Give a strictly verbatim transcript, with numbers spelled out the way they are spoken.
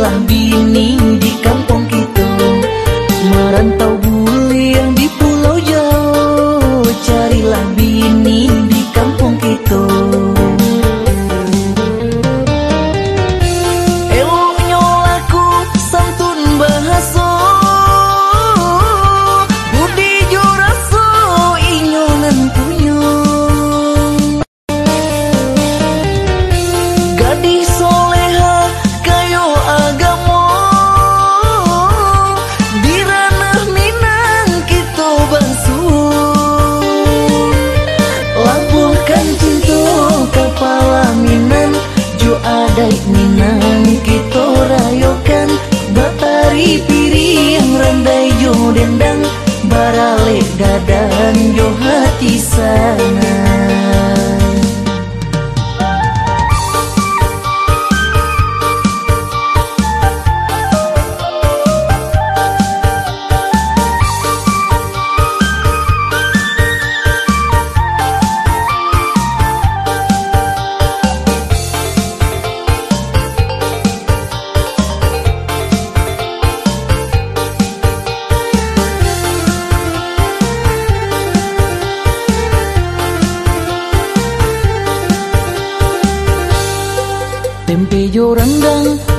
carilah bini di kampung kita. Merantau buliang di pulau jauh, carilah bini di kampung kita. Eloknya laku santun bahasa, budi juraso inyo nantunya. Gadis soleha kayo agama, di ranah Minang kita bangsun. Labuhkan cinta kepala Minang, jo adai Minang kita rayokan. Batari piring randai jo dendang, barale dadan jo hati sana. Tempe jo rendang